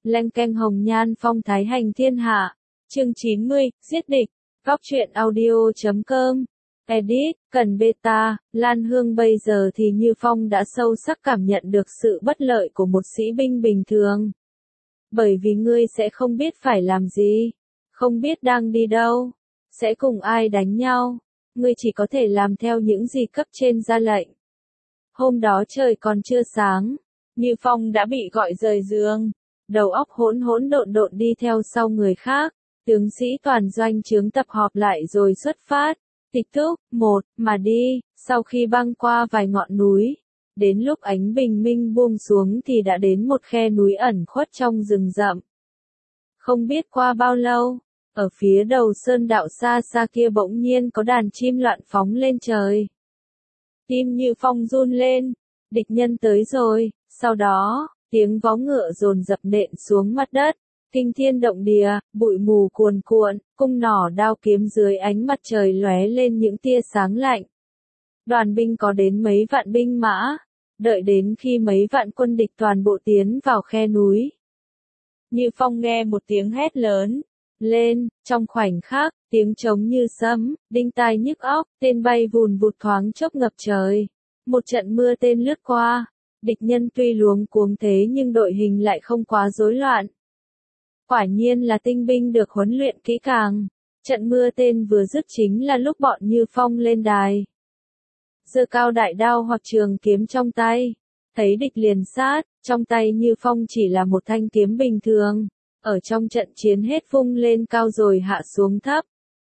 Leng keng hồng nhan phong thái hành thiên hạ. Chương 90, giết địch. Góc truyện audio.com. Edit, cần beta, Lan Hương bây giờ thì Như Phong đã sâu sắc cảm nhận được sự bất lợi của một sĩ binh bình thường. Bởi vì ngươi sẽ không biết phải làm gì, không biết đang đi đâu, sẽ cùng ai đánh nhau, ngươi chỉ có thể làm theo những gì cấp trên ra lệnh. Hôm đó trời còn chưa sáng, Như Phong đã bị gọi rời giường, đầu óc hỗn độn đi theo sau người khác, tướng sĩ toàn doanh trướng tập họp lại rồi xuất phát. Tịch thúc, một, mà đi, sau khi băng qua vài ngọn núi, đến lúc ánh bình minh buông xuống thì đã đến một khe núi ẩn khuất trong rừng rậm. Không biết qua bao lâu, ở phía đầu sơn đạo xa xa kia bỗng nhiên có đàn chim loạn phóng lên trời. Tim Như Phong run lên, địch nhân tới rồi, sau đó, tiếng vó ngựa dồn dập nện xuống mặt đất. Kinh thiên động địa, bụi mù cuồn cuộn, cung nỏ đao kiếm dưới ánh mặt trời lóe lên những tia sáng lạnh. Đoàn binh có đến mấy vạn binh mã, đợi đến khi mấy vạn quân địch toàn bộ tiến vào khe núi. Như Phong nghe một tiếng hét lớn lên, trong khoảnh khắc, tiếng trống như sấm, đinh tai nhức óc, tên bay vùn vụt thoáng chốc ngập trời. Một trận mưa tên lướt qua, địch nhân tuy luống cuống thế nhưng đội hình lại không quá rối loạn. Quả nhiên là tinh binh được huấn luyện kỹ càng. Trận mưa tên vừa dứt chính là lúc bọn Như Phong lên đài. Giơ cao đại đao hoặc trường kiếm trong tay. Thấy địch liền sát, trong tay Như Phong chỉ là một thanh kiếm bình thường. Ở trong trận chiến hết vung lên cao rồi hạ xuống thấp.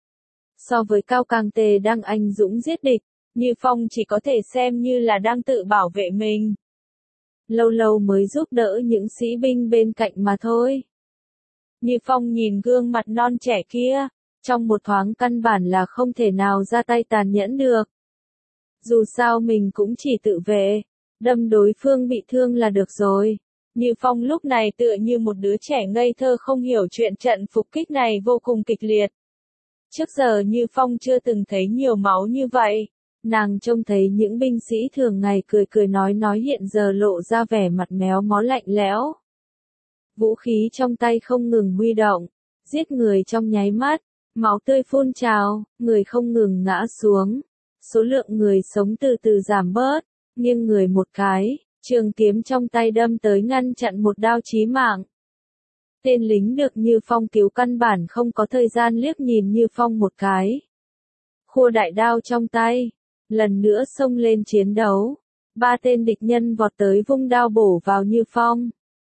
So với Cao Càng Tề đang anh dũng giết địch, Như Phong chỉ có thể xem như là đang tự bảo vệ mình. Lâu lâu mới giúp đỡ những sĩ binh bên cạnh mà thôi. Như Phong nhìn gương mặt non trẻ kia, trong một thoáng căn bản là không thể nào ra tay tàn nhẫn được. Dù sao mình cũng chỉ tự vệ, đâm đối phương bị thương là được rồi. Như Phong lúc này tựa như một đứa trẻ ngây thơ không hiểu chuyện trận phục kích này vô cùng kịch liệt. Trước giờ Như Phong chưa từng thấy nhiều máu như vậy. Nàng trông thấy những binh sĩ thường ngày cười nói hiện giờ lộ ra vẻ mặt méo mó lạnh lẽo. Vũ khí trong tay không ngừng huy động, giết người trong nháy mắt, máu tươi phun trào, người không ngừng ngã xuống. Số lượng người sống từ từ giảm bớt, nghiêng người một cái, trường kiếm trong tay đâm tới ngăn chặn một đao chí mạng. Tên lính được Như Phong cứu căn bản không có thời gian liếc nhìn Như Phong một cái. Khua đại đao trong tay, lần nữa xông lên chiến đấu. Ba tên địch nhân vọt tới vung đao bổ vào Như Phong.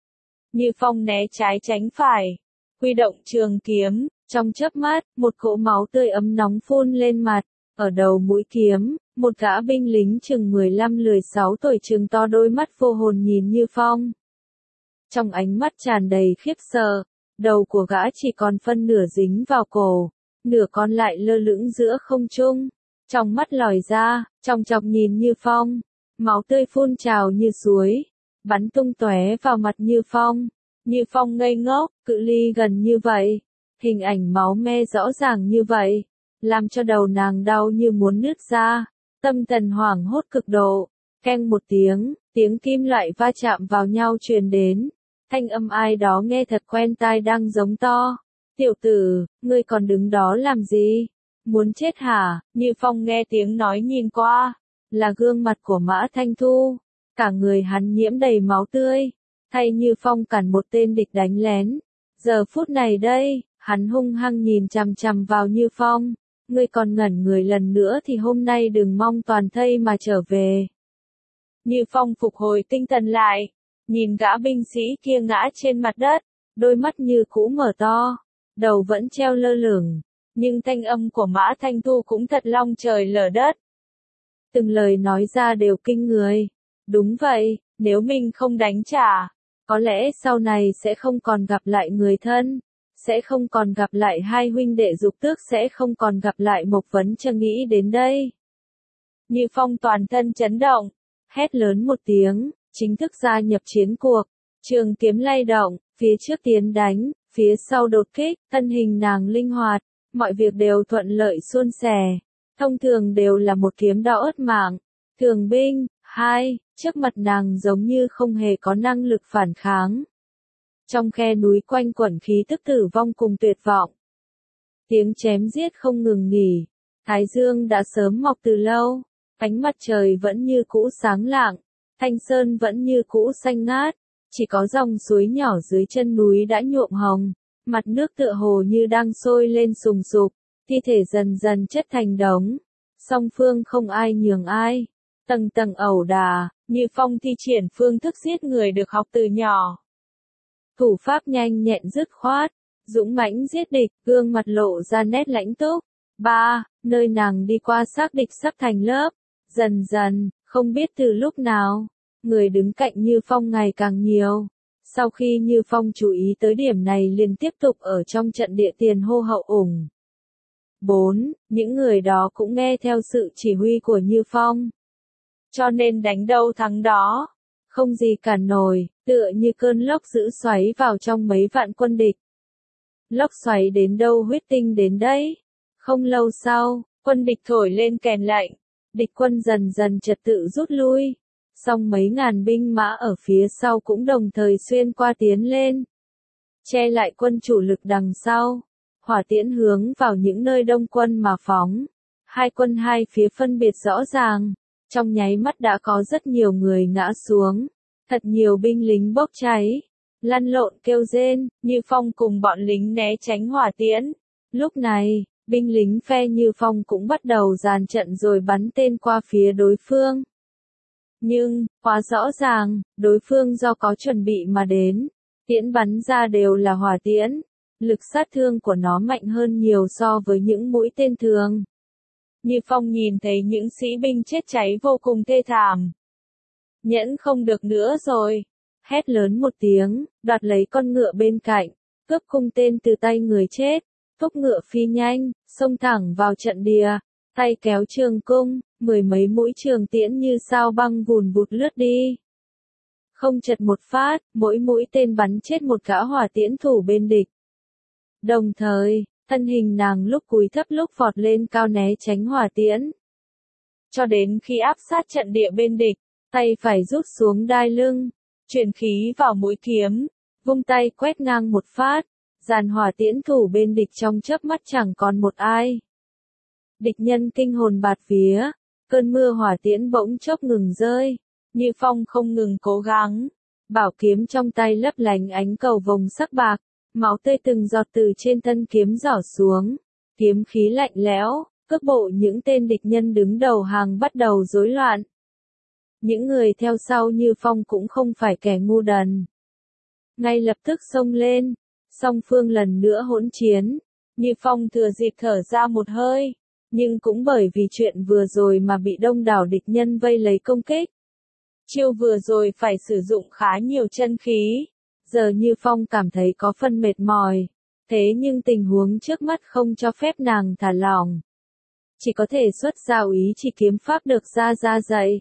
Như Phong né trái tránh phải, huy động trường kiếm, trong chớp mắt, một cỗ máu tươi ấm nóng phun lên mặt, ở đầu mũi kiếm, một gã binh lính chừng 15-16 tuổi trừng to đôi mắt vô hồn nhìn Như Phong. Trong ánh mắt tràn đầy khiếp sợ, đầu của gã chỉ còn phân nửa dính vào cổ, nửa còn lại lơ lửng giữa không trung, trong mắt lòi ra, chòng chọc nhìn Như Phong, máu tươi phun trào như suối. Bắn tung tóe vào mặt Như Phong. Như Phong ngây ngốc, cự ly gần như vậy, hình ảnh máu me rõ ràng như vậy, làm cho đầu nàng đau như muốn nứt ra, tâm thần hoảng hốt cực độ. Keng một tiếng, tiếng kim loại va chạm vào nhau truyền đến, thanh âm ai đó nghe thật quen tai đang giống to. Tiểu tử, ngươi còn đứng đó làm gì? Muốn chết hả? Như Phong nghe tiếng nói nhìn qua, là gương mặt của Mã Thanh Thu. Cả người hắn nhiễm đầy máu tươi, thay Như Phong cản một tên địch đánh lén. Giờ phút này đây, hắn hung hăng nhìn chằm chằm vào Như Phong. Ngươi còn ngẩn người lần nữa thì hôm nay đừng mong toàn thây mà trở về. Như Phong phục hồi tinh thần lại, nhìn gã binh sĩ kia ngã trên mặt đất, đôi mắt như cũ mở to, đầu vẫn treo lơ lửng, nhưng thanh âm của Mã Thanh Thu cũng thật long trời lở đất. Từng lời nói ra đều kinh người. Đúng vậy, nếu mình không đánh trả, có lẽ sau này sẽ không còn gặp lại người thân, sẽ không còn gặp lại hai huynh đệ Dục Tước, sẽ không còn gặp lại Mộc Vấn Trân. Nghĩ đến đây, Như Phong toàn thân chấn động, hét lớn một tiếng, chính thức gia nhập chiến cuộc. Trường kiếm lay động, phía trước tiến đánh, phía sau đột kích, thân hình nàng linh hoạt, mọi việc đều thuận lợi suôn sẻ. Thông thường đều là một kiếm đao ớt mạng. Thường binh, 2, trước mặt nàng giống như không hề có năng lực phản kháng. Trong khe núi quanh quẩn khí tức tử vong cùng tuyệt vọng. Tiếng chém giết không ngừng nghỉ. Thái dương đã sớm mọc từ lâu. Ánh mặt trời vẫn như cũ sáng lạng. Thanh sơn vẫn như cũ xanh ngát. Chỉ có dòng suối nhỏ dưới chân núi đã nhuộm hồng. Mặt nước tựa hồ như đang sôi lên sùng sục. Thi thể dần dần chất thành đống. Song phương không ai nhường ai. Tầng tầng ẩu đà, Như Phong thi triển phương thức giết người được học từ nhỏ. Thủ pháp nhanh nhẹn dứt khoát, dũng mãnh giết địch, gương mặt lộ ra nét lãnh túc. Nơi nàng đi qua xác địch sắp thành lớp. Dần dần, không biết từ lúc nào, người đứng cạnh Như Phong ngày càng nhiều. Sau khi Như Phong chú ý tới điểm này liền tiếp tục ở trong trận địa tiền hô hậu ủng. 4. Những người đó cũng nghe theo sự chỉ huy của Như Phong. Cho nên đánh đâu thắng đó. Không gì cản nổi, tựa như cơn lốc dữ xoáy vào trong mấy vạn quân địch. Lốc xoáy đến đâu huyết tinh đến đấy. Không lâu sau, quân địch thổi lên kèn lệnh. Địch quân dần dần trật tự rút lui. Song mấy ngàn binh mã ở phía sau cũng đồng thời xuyên qua tiến lên. Che lại quân chủ lực đằng sau. Hỏa tiễn hướng vào những nơi đông quân mà phóng. Hai quân hai phía phân biệt rõ ràng. Trong nháy mắt đã có rất nhiều người ngã xuống. Thật nhiều binh lính bốc cháy. Lăn lộn kêu rên, Như Phong cùng bọn lính né tránh hỏa tiễn. Lúc này, binh lính phe Như Phong cũng bắt đầu dàn trận rồi bắn tên qua phía đối phương. Nhưng, quá rõ ràng, đối phương do có chuẩn bị mà đến. Tiễn bắn ra đều là hỏa tiễn. Lực sát thương của nó mạnh hơn nhiều so với những mũi tên thường. Như Phong nhìn thấy những sĩ binh chết cháy vô cùng thê thảm. Nhẫn không được nữa rồi. Hét lớn một tiếng, đoạt lấy con ngựa bên cạnh, cướp cung tên từ tay người chết, thúc ngựa phi nhanh, xông thẳng vào trận địa, tay kéo trường cung, mười mấy mũi trường tiễn như sao băng vùn vụt lướt đi. Không chật một phát, mỗi mũi tên bắn chết một gã hỏa tiễn thủ bên địch. Đồng thời, thân hình nàng lúc cúi thấp lúc vọt lên cao né tránh hỏa tiễn. Cho đến khi áp sát trận địa bên địch, tay phải rút xuống đai lưng, chuyển khí vào mũi kiếm, vung tay quét ngang một phát, dàn hỏa tiễn thủ bên địch trong chớp mắt chẳng còn một ai. Địch nhân kinh hồn bạt vía, cơn mưa hỏa tiễn bỗng chốc ngừng rơi, Như Phong không ngừng cố gắng, bảo kiếm trong tay lấp lánh ánh cầu vồng sắc bạc, máu tươi từng giọt từ trên thân kiếm rỏ xuống, kiếm khí lạnh lẽo, cước bộ những tên địch nhân đứng đầu hàng bắt đầu rối loạn. Những người theo sau Như Phong cũng không phải kẻ ngu đần. Ngay lập tức xông lên, song phương lần nữa hỗn chiến, Như Phong thừa dịp thở ra một hơi, nhưng cũng bởi vì chuyện vừa rồi mà bị đông đảo địch nhân vây lấy công kích. Chiêu vừa rồi phải sử dụng khá nhiều chân khí, giờ Như Phong cảm thấy có phần mệt mỏi, thế nhưng tình huống trước mắt không cho phép nàng thả lỏng. Chỉ có thể xuất ra ý chỉ kiếm pháp được ra dạy.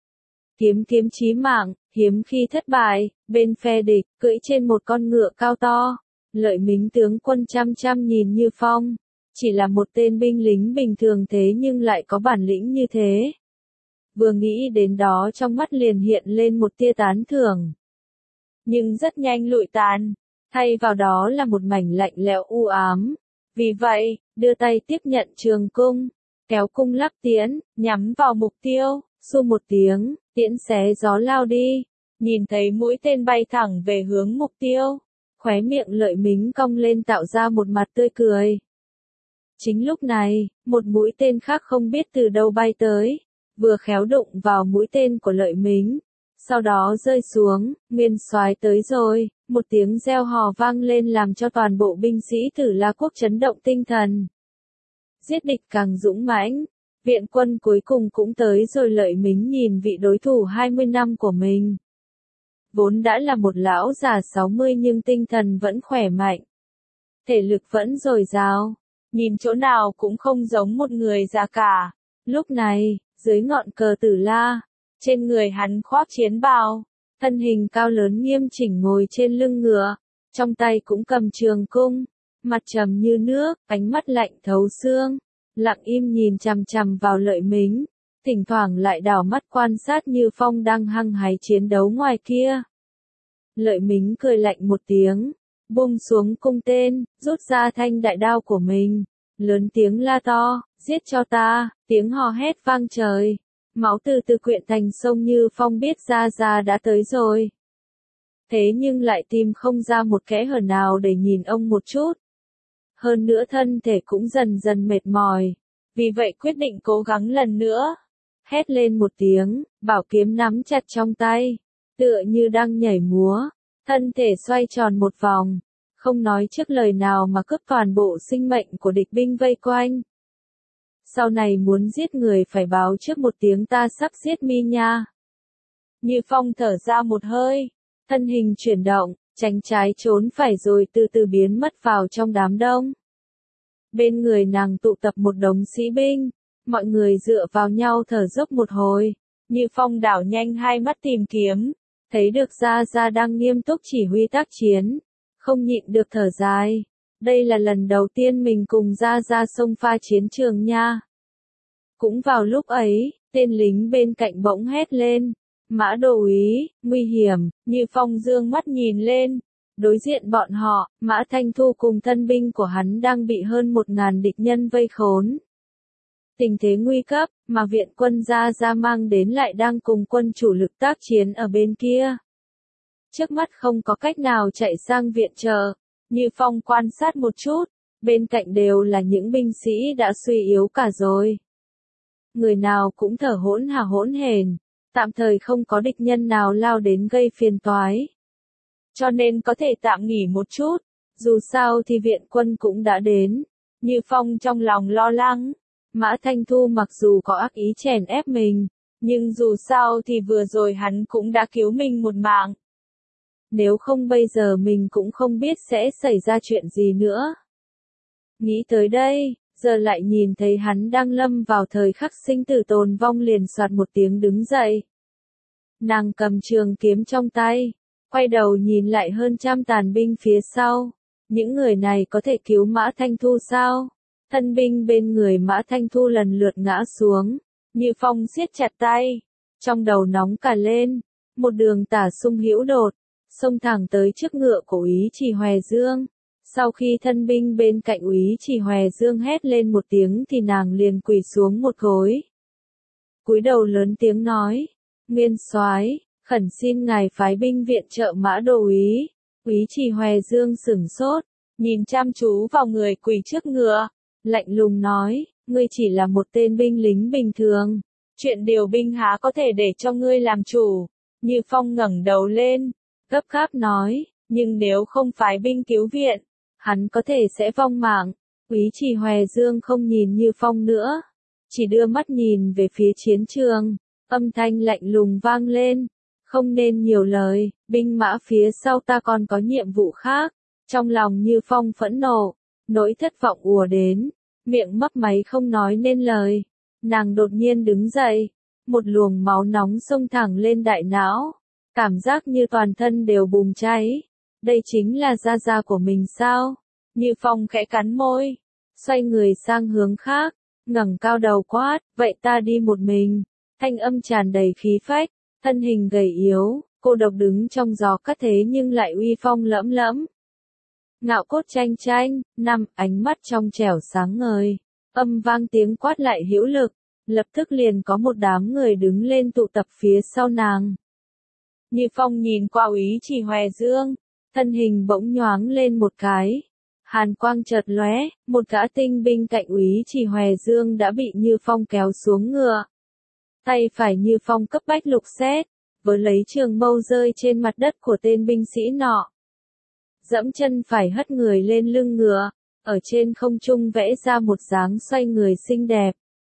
Kiếm chí mạng, hiếm khi thất bại, bên phe địch, cưỡi trên một con ngựa cao to. Lợi Mính tướng quân chăm chăm nhìn Như Phong. Chỉ là một tên binh lính bình thường thế nhưng lại có bản lĩnh như thế. Vừa nghĩ đến đó trong mắt liền hiện lên một tia tán thưởng. Nhưng rất nhanh lụi tàn. Thay vào đó là một mảnh lạnh lẽo u ám. Vì vậy, đưa tay tiếp nhận trường cung. Kéo cung lắc tiễn, nhắm vào mục tiêu. Xu một tiếng, tiễn xé gió lao đi, nhìn thấy mũi tên bay thẳng về hướng mục tiêu, khóe miệng Lợi Mính cong lên tạo ra một mặt tươi cười. Chính lúc này, một mũi tên khác không biết từ đâu bay tới, vừa khéo đụng vào mũi tên của Lợi Mính, sau đó rơi xuống, Nguyên Soái tới rồi, một tiếng reo hò vang lên làm cho toàn bộ binh sĩ Tử La quốc chấn động tinh thần. Giết địch càng dũng mãnh. Viện quân cuối cùng cũng tới rồi. Lợi Mính nhìn vị đối thủ 20 năm của mình. Vốn đã là một lão già 60 nhưng tinh thần vẫn khỏe mạnh. Thể lực vẫn dồi dào. Nhìn chỗ nào cũng không giống một người già cả. Lúc này, dưới ngọn cờ Tử La, trên người hắn khoác chiến bào. Thân hình cao lớn nghiêm chỉnh ngồi trên lưng ngựa. Trong tay cũng cầm trường cung. Mặt trầm như nước, ánh mắt lạnh thấu xương. Lặng im nhìn chằm chằm vào Lợi Mính, thỉnh thoảng lại đảo mắt quan sát Như Phong đang hăng hái chiến đấu ngoài kia. Lợi Mính cười lạnh một tiếng, buông xuống cung tên, rút ra thanh đại đao của mình, lớn tiếng la to, giết cho ta, tiếng hò hét vang trời. Máu từ từ quyện thành sông. Như Phong biết Gia Gia đã tới rồi. Thế nhưng lại tìm không ra một kẽ hở nào để nhìn ông một chút. Hơn nữa thân thể cũng dần dần mệt mỏi. Vì vậy quyết định cố gắng lần nữa. Hét lên một tiếng, bảo kiếm nắm chặt trong tay. Tựa như đang nhảy múa. Thân thể xoay tròn một vòng. Không nói trước lời nào mà cướp toàn bộ sinh mệnh của địch binh vây quanh. Sau này muốn giết người phải báo trước một tiếng ta sắp giết mi nha. Như Phong thở ra một hơi. Thân hình chuyển động, tránh trái trốn phải rồi từ từ biến mất vào trong đám đông. Bên người nàng tụ tập một đống sĩ binh, mọi người dựa vào nhau thở dốc một hồi. Như Phong đảo nhanh hai mắt tìm kiếm, thấy được Gia Gia đang nghiêm túc chỉ huy tác chiến, không nhịn được thở dài. Đây là lần đầu tiên mình cùng Gia Gia xông pha chiến trường nha. Cũng vào lúc ấy, tên lính bên cạnh bỗng hét lên. Mã Đô úy, nguy hiểm. Như Phong dương mắt nhìn lên. Đối diện bọn họ, Mã Thanh Thu cùng thân binh của hắn đang bị hơn 1000 địch nhân vây khốn. Tình thế nguy cấp, mà viện quân Gia Gia mang đến lại đang cùng quân chủ lực tác chiến ở bên kia. Trước mắt không có cách nào chạy sang viện trợ. Như Phong quan sát một chút, bên cạnh đều là những binh sĩ đã suy yếu cả rồi. Người nào cũng thở hỗn hển, tạm thời không có địch nhân nào lao đến gây phiền toái. Cho nên có thể tạm nghỉ một chút, dù sao thì viện quân cũng đã đến. Như Phong trong lòng lo lắng, Mã Thanh Thu mặc dù có ác ý chèn ép mình, nhưng dù sao thì vừa rồi hắn cũng đã cứu mình một mạng. Nếu không bây giờ mình cũng không biết sẽ xảy ra chuyện gì nữa. Nghĩ tới đây, giờ lại nhìn thấy hắn đang lâm vào thời khắc sinh tử tồn vong liền soạt một tiếng đứng dậy. Nàng cầm trường kiếm trong tay, quay đầu nhìn lại hơn 100 tàn binh phía sau. Những người này có thể cứu Mã Thanh Thu sao? Thân binh bên người Mã Thanh Thu lần lượt ngã xuống. Như Phong siết chặt tay, trong đầu nóng cả lên. Một đường tả sung hữu đột, xông thẳng tới trước ngựa của úy Chỉ Hòe Dương. Sau khi thân binh bên cạnh úy Chỉ Hòe Dương hét lên một tiếng thì nàng liền quỳ xuống một gối. Cúi đầu lớn tiếng nói, Nguyên soái, khẩn xin ngài phái binh viện trợ Mã Đô úy. Úy Chỉ Hòe Dương sửng sốt, nhìn chăm chú vào người quỳ trước ngựa, lạnh lùng nói, ngươi chỉ là một tên binh lính bình thường, chuyện điều binh há có thể để cho ngươi làm chủ. Như Phong ngẩng đầu lên, gấp gáp nói, nhưng nếu không phái binh cứu viện, hắn có thể sẽ vong mạng. Úy Chỉ Hòe Dương không nhìn Như Phong nữa, chỉ đưa mắt nhìn về phía chiến trường, âm thanh lạnh lùng vang lên, không nên nhiều lời, binh mã phía sau ta còn có nhiệm vụ khác. Trong lòng Như Phong phẫn nộ, nỗi thất vọng ùa đến, miệng mấp máy không nói nên lời. Nàng đột nhiên đứng dậy, một luồng máu nóng xông thẳng lên đại não, cảm giác như toàn thân đều bùng cháy. Đây chính là Gia Gia của mình sao? Như Phong khẽ cắn môi, xoay người sang hướng khác, ngẩng cao đầu quát, vậy ta đi một mình. Thanh âm tràn đầy khí phách, thân hình gầy yếu, cô độc đứng trong gió cát thế nhưng lại uy phong lẫm lẫm. Ngạo cốt chanh chanh, ánh mắt trong trẻo sáng ngời, âm vang tiếng quát lại hữu lực, lập tức liền có một đám người đứng lên tụ tập phía sau nàng. Như Phong nhìn qua úy Chỉ Hòe Dương, thân hình bỗng nhoáng lên một cái, hàn quang chợt lóe, một gã tinh binh cạnh úy Chỉ Hòe Dương đã bị Như Phong kéo xuống ngựa. Tay phải Như Phong cấp bách lục xét, với lấy trường mâu rơi trên mặt đất của tên binh sĩ nọ. Dẫm chân phải hất người lên lưng ngựa, ở trên không trung vẽ ra một dáng xoay người xinh đẹp.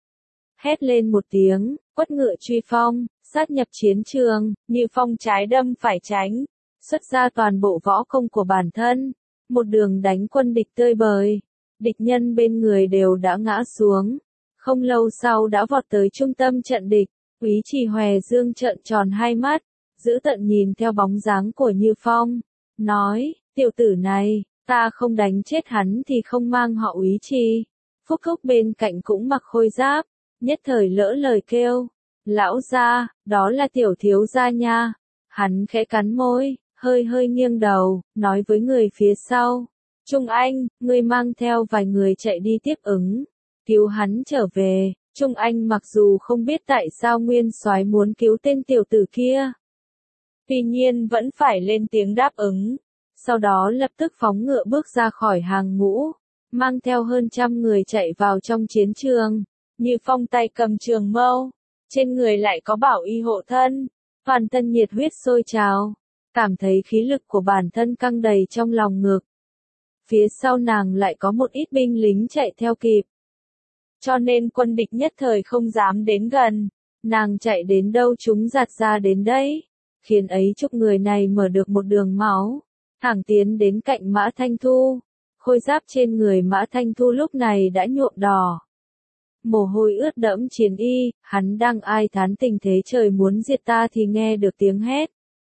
Hét lên một tiếng, quất ngựa truy phong, sát nhập chiến trường. Như Phong trái đâm phải tránh, xuất ra toàn bộ võ công của bản thân, một đường đánh quân địch tơi bời. Địch nhân bên người đều đã ngã xuống, không lâu sau đã vọt tới trung tâm trận địch. Úy Chỉ Hòe Dương trợn tròn hai mắt, giữ tận nhìn theo bóng dáng của Như Phong, nói, tiểu tử này, ta không đánh chết hắn thì không mang họ Úy Chỉ. Phúc Cốc bên cạnh cũng mặc khôi giáp, nhất thời lỡ lời kêu, lão gia, đó là tiểu thiếu gia nha. Hắn khẽ cắn môi, hơi hơi nghiêng đầu, nói với người phía sau. Trung Anh, ngươi mang theo vài người chạy đi tiếp ứng, cứu hắn trở về. Trung Anh mặc dù không biết tại sao Nguyên Soái muốn cứu tên tiểu tử kia, tuy nhiên vẫn phải lên tiếng đáp ứng. Sau đó lập tức phóng ngựa bước ra khỏi hàng ngũ, mang theo hơn 100 người chạy vào trong chiến trường. Như Phong tay cầm trường mâu, trên người lại có bảo y hộ thân, toàn thân nhiệt huyết sôi trào, cảm thấy khí lực của bản thân căng đầy trong lòng ngực. Phía sau nàng lại có một ít binh lính chạy theo kịp, cho nên quân địch nhất thời không dám đến gần. Nàng chạy đến đâu chúng giạt ra đến đấy, khiến ấy chục người này mở được một đường máu, thẳng tiến đến cạnh Mã Thanh Thu. Khôi giáp trên người Mã Thanh Thu lúc này đã nhuộm đỏ, mồ hôi ướt đẫm chiến y, hắn đang ai thán tình thế trời muốn diệt ta thì nghe được tiếng hét.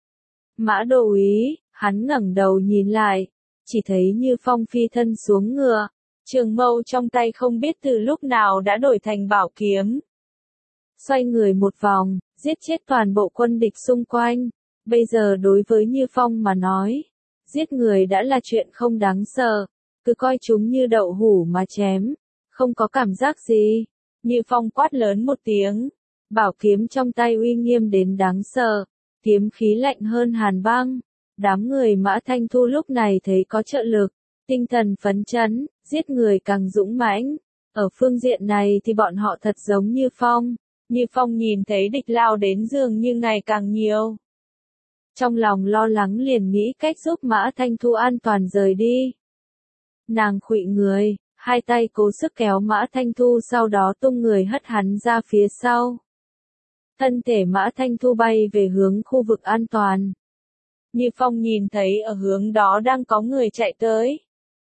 Mã đô úy, hắn ngẩng đầu nhìn lại, chỉ thấy Như Phong phi thân xuống ngựa, trường mâu trong tay không biết từ lúc nào đã đổi thành bảo kiếm. Xoay người một vòng, giết chết toàn bộ quân địch xung quanh. Bây giờ đối với Như Phong mà nói, giết người đã là chuyện không đáng sợ, cứ coi chúng như đậu hũ mà chém, không có cảm giác gì. Như Phong quát lớn một tiếng, bảo kiếm trong tay uy nghiêm đến đáng sợ, kiếm khí lạnh hơn hàn băng. Đám người Mã Thanh Thu lúc này thấy có trợ lực, tinh thần phấn chấn, giết người càng dũng mãnh. Ở phương diện này thì bọn họ thật giống Như Phong. Như Phong nhìn thấy địch lao đến dường như ngày càng nhiều, trong lòng lo lắng liền nghĩ cách giúp Mã Thanh Thu an toàn rời đi. Nàng khuỵu người, hai tay cố sức kéo Mã Thanh Thu, sau đó tung người hất hắn ra phía sau. Thân thể Mã Thanh Thu bay về hướng khu vực an toàn. Như Phong nhìn thấy ở hướng đó đang có người chạy tới.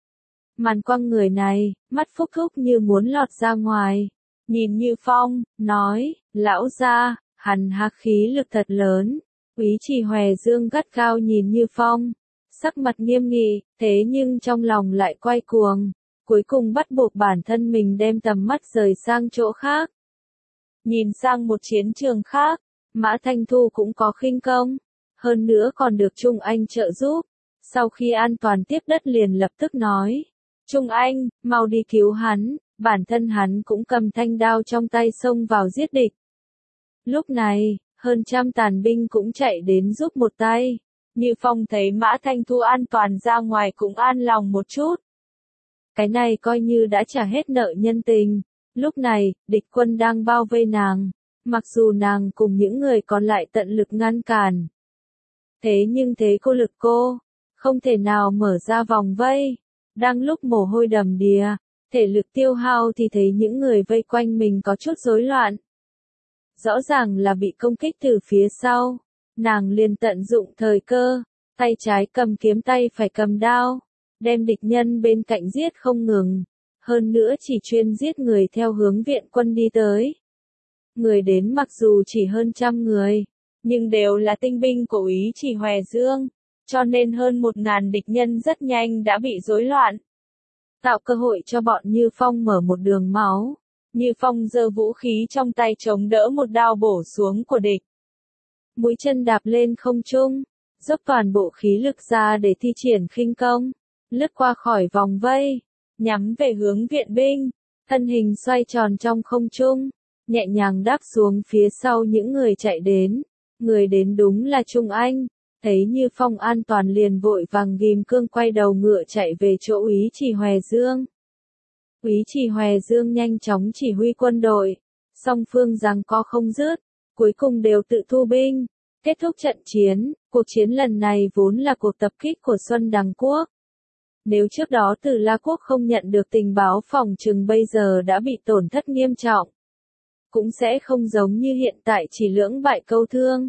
Màn quăng người này, mắt Phúc Thúc như muốn lọt ra ngoài. Nhìn Như Phong, nói, lão gia, hắn hắc khí lực thật lớn. Úy Chỉ Hòe Dương gắt gao nhìn Như Phong, sắc mặt nghiêm nghị, thế nhưng trong lòng lại quay cuồng, cuối cùng bắt buộc bản thân mình đem tầm mắt rời sang chỗ khác. Nhìn sang một chiến trường khác, Mã Thanh Thu cũng có khinh công, hơn nữa còn được Trung Anh trợ giúp. Sau khi an toàn tiếp đất liền lập tức nói, Trung Anh, mau đi cứu hắn. Bản thân hắn cũng cầm thanh đao trong tay xông vào giết địch. Lúc này, hơn 100 tàn binh cũng chạy đến giúp một tay. Như Phong thấy Mã Thanh Thu an toàn ra ngoài cũng an lòng một chút. Cái này coi như đã trả hết nợ nhân tình. Lúc này, địch quân đang bao vây nàng. Mặc dù nàng cùng những người còn lại tận lực ngăn cản. Thế nhưng thế cô lực cô, không thể nào mở ra vòng vây. Đang lúc mồ hôi đầm đìa, thể lực tiêu hao thì thấy những người vây quanh mình có chút rối loạn. Rõ ràng là bị công kích từ phía sau. Nàng liền tận dụng thời cơ, tay trái cầm kiếm tay phải cầm đao, đem địch nhân bên cạnh giết không ngừng. Hơn nữa chỉ chuyên giết người theo hướng viện quân đi tới. Người đến mặc dù chỉ hơn 100 người, nhưng đều là tinh binh của Úy Chỉ Hòe Dương, cho nên hơn 1000 địch nhân rất nhanh đã bị rối loạn. Tạo cơ hội cho bọn Như Phong mở một đường máu. Như Phong giơ vũ khí trong tay chống đỡ một đao bổ xuống của địch. Mũi chân đạp lên không trung, dốc toàn bộ khí lực ra để thi triển khinh công, lướt qua khỏi vòng vây, nhắm về hướng viện binh, thân hình xoay tròn trong không trung, nhẹ nhàng đáp xuống phía sau những người chạy đến. Người đến đúng là Trung Anh. Thấy Như Phong an toàn liền vội vàng ghim cương quay đầu ngựa chạy về chỗ Úy Chỉ Hòe Dương. Úy Chỉ Hòe Dương nhanh chóng chỉ huy quân đội, song phương giằng co không dứt, cuối cùng đều tự thu binh, kết thúc trận chiến. Cuộc chiến lần này vốn là cuộc tập kích của Xuân Đằng Quốc. Nếu trước đó Từ La Quốc không nhận được tình báo phòng chừng bây giờ đã bị tổn thất nghiêm trọng. Cũng sẽ không giống như hiện tại chỉ lưỡng bại câu thương.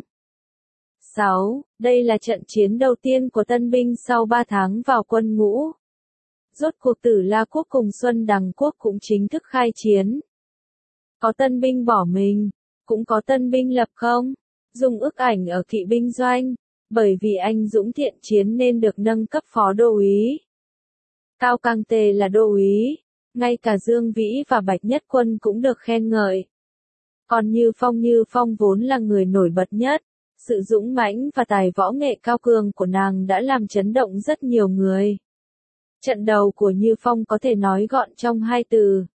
6. Đây là trận chiến đầu tiên của tân binh sau 3 tháng vào quân ngũ. Rốt cuộc Tử La Quốc cùng Xuân Đằng Quốc cũng chính thức khai chiến. Có tân binh bỏ mình, cũng có tân binh lập công, dùng ức ảnh ở kỵ binh doanh, bởi vì anh dũng thiện chiến nên được nâng cấp phó đô úy. Cao Cang Tề là đô úy, ngay cả Dương Vĩ và Bạch Nhất Quân cũng được khen ngợi. Còn Như Phong vốn là người nổi bật nhất, sự dũng mãnh và tài võ nghệ cao cường của nàng đã làm chấn động rất nhiều người. Trận đầu của Như Phong có thể nói gọn trong 2 từ.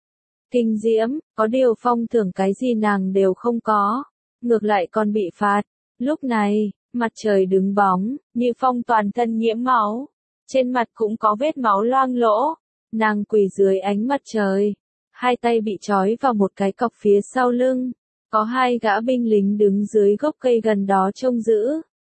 Kinh diễm, có điều phong thưởng cái gì nàng đều không có, ngược lại còn bị phạt. Lúc này, mặt trời đứng bóng, Như Phong toàn thân nhiễm máu, trên mặt cũng có vết máu loang lỗ, nàng quỳ dưới ánh mặt trời, 2 tay bị trói vào một cái cọc phía sau lưng, có 2 gã binh lính đứng dưới gốc cây gần đó trông giữ.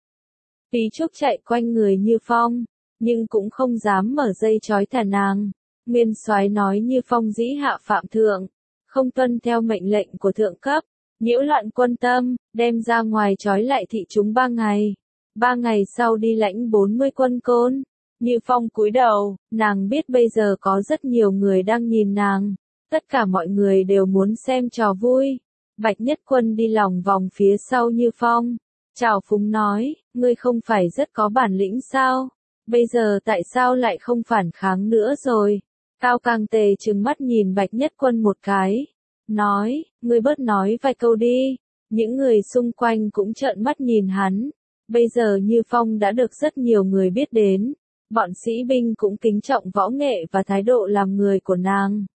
Phí Trúc chạy quanh người Như Phong, nhưng cũng không dám mở dây trói thả nàng. Nguyên soái nói Như Phong dĩ hạ phạm thượng, không tuân theo mệnh lệnh của thượng cấp, nhiễu loạn quân tâm, đem ra ngoài trói lại thị chúng 3 ngày. 3 ngày sau đi lãnh 40 quân côn. Như Phong cúi đầu, nàng biết bây giờ có rất nhiều người đang nhìn nàng, tất cả mọi người đều muốn xem trò vui. Bạch Nhất Quân đi lòng vòng phía sau Như Phong, chào phúng nói, ngươi không phải rất có bản lĩnh sao? Bây giờ tại sao lại không phản kháng nữa rồi? Cao Càng Tề trừng mắt nhìn Bạch Nhất Quân một cái, nói, ngươi bớt nói vài câu đi. Những người xung quanh cũng trợn mắt nhìn hắn. Bây giờ Như Phong đã được rất nhiều người biết đến, bọn sĩ binh cũng kính trọng võ nghệ và thái độ làm người của nàng.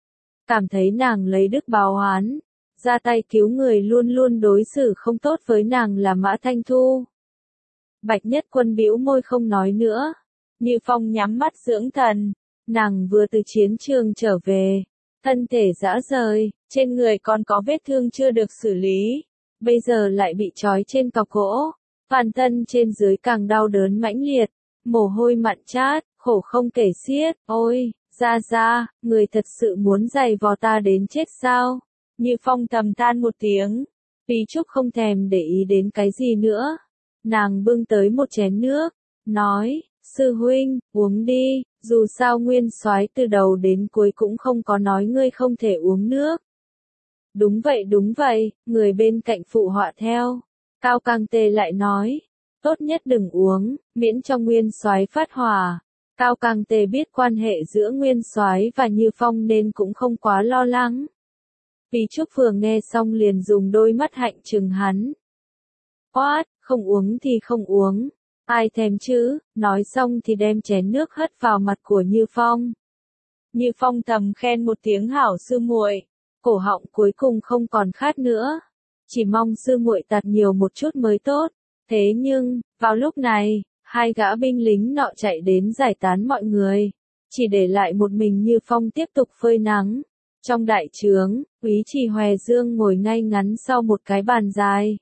Cảm thấy nàng lấy đức báo oán, ra tay cứu người luôn luôn đối xử không tốt với nàng là Mã Thanh Thu. Bạch Nhất Quân bĩu môi không nói nữa. Như Phong nhắm mắt dưỡng thần, nàng vừa từ chiến trường trở về, thân thể rã rời, trên người còn có vết thương chưa được xử lý, bây giờ lại bị trói trên cọc gỗ, toàn thân trên dưới càng đau đớn mãnh liệt, mồ hôi mặn chát, khổ không kể xiết. Ôi, ra, người thật sự muốn giày vò ta đến chết sao? Như Phong thầm than một tiếng, Phí Trúc không thèm để ý đến cái gì nữa. Nàng bưng tới một chén nước, nói, sư huynh, uống đi, dù sao Nguyên soái từ đầu đến cuối cũng không có nói ngươi không thể uống nước. Đúng vậy, người bên cạnh phụ họa theo. Cao Càng Tề lại nói, tốt nhất đừng uống, miễn cho Nguyên soái phát hỏa. Cao Càng Tề biết quan hệ giữa Nguyên soái và Như Phong nên cũng không quá lo lắng. Phí Trúc vừa nghe xong liền dùng đôi mắt hạnh trừng hắn. Oát, không uống thì không uống, ai thèm chứ, nói xong thì đem chén nước hất vào mặt của Như Phong. Như Phong thầm khen một tiếng hảo sư muội, cổ họng cuối cùng không còn khát nữa, chỉ mong sư muội tạt nhiều một chút mới tốt. Thế nhưng, vào lúc này, 2 gã binh lính nọ chạy đến giải tán mọi người, chỉ để lại một mình Như Phong tiếp tục phơi nắng. Trong đại trướng, Úy Trì Hòe Dương ngồi ngay ngắn sau một cái bàn dài,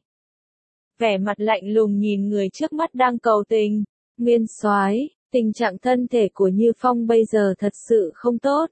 vẻ mặt lạnh lùng nhìn người trước mắt đang cầu tình. Nguyên soái, tình trạng thân thể của Như Phong bây giờ thật sự không tốt.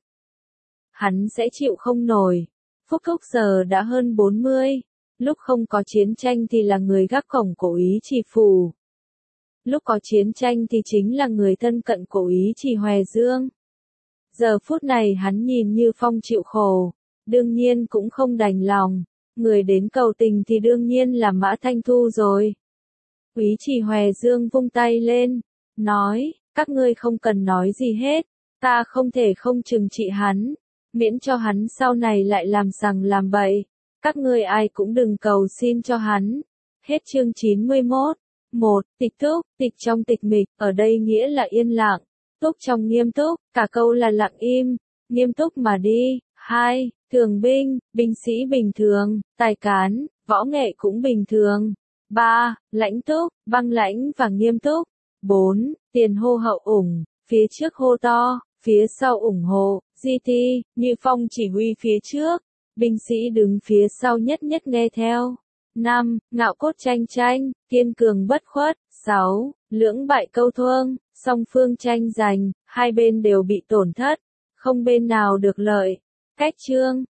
Hắn sẽ chịu không nổi. Phúc Thúc giờ đã hơn 40, lúc không có chiến tranh thì là người gác cổng của Úy Trì phủ. Lúc có chiến tranh thì chính là người thân cận của Úy Trì Hòe Dương. Giờ phút này hắn nhìn Như Phong chịu khổ, đương nhiên cũng không đành lòng. Người đến cầu tình thì đương nhiên là Mã Thanh Thu rồi. Úy Trì Hòe Dương vung tay lên, nói, các ngươi không cần nói gì hết, ta không thể không trừng trị hắn, miễn cho hắn sau này lại làm sằng làm bậy. Các ngươi ai cũng đừng cầu xin cho hắn. Hết chương 91. 1. Tịch túc, tịch trong tịch mịch, ở đây nghĩa là yên lặng. Túc trong nghiêm túc, cả câu là lặng im, nghiêm túc mà đi. 2. Thường binh, binh sĩ bình thường, tài cán, võ nghệ cũng bình thường. 3. Lãnh túc, băng lãnh và nghiêm túc. 4. Tiền hô hậu ủng, phía trước hô to, phía sau ủng hộ. GT, Như Phong chỉ huy phía trước, binh sĩ đứng phía sau nhất nhất nghe theo. 5. Ngạo cốt tranh tranh, kiên cường bất khuất. 6. Lưỡng bại câu thương, song phương tranh giành, hai bên đều bị tổn thất, không bên nào được lợi. Cách chương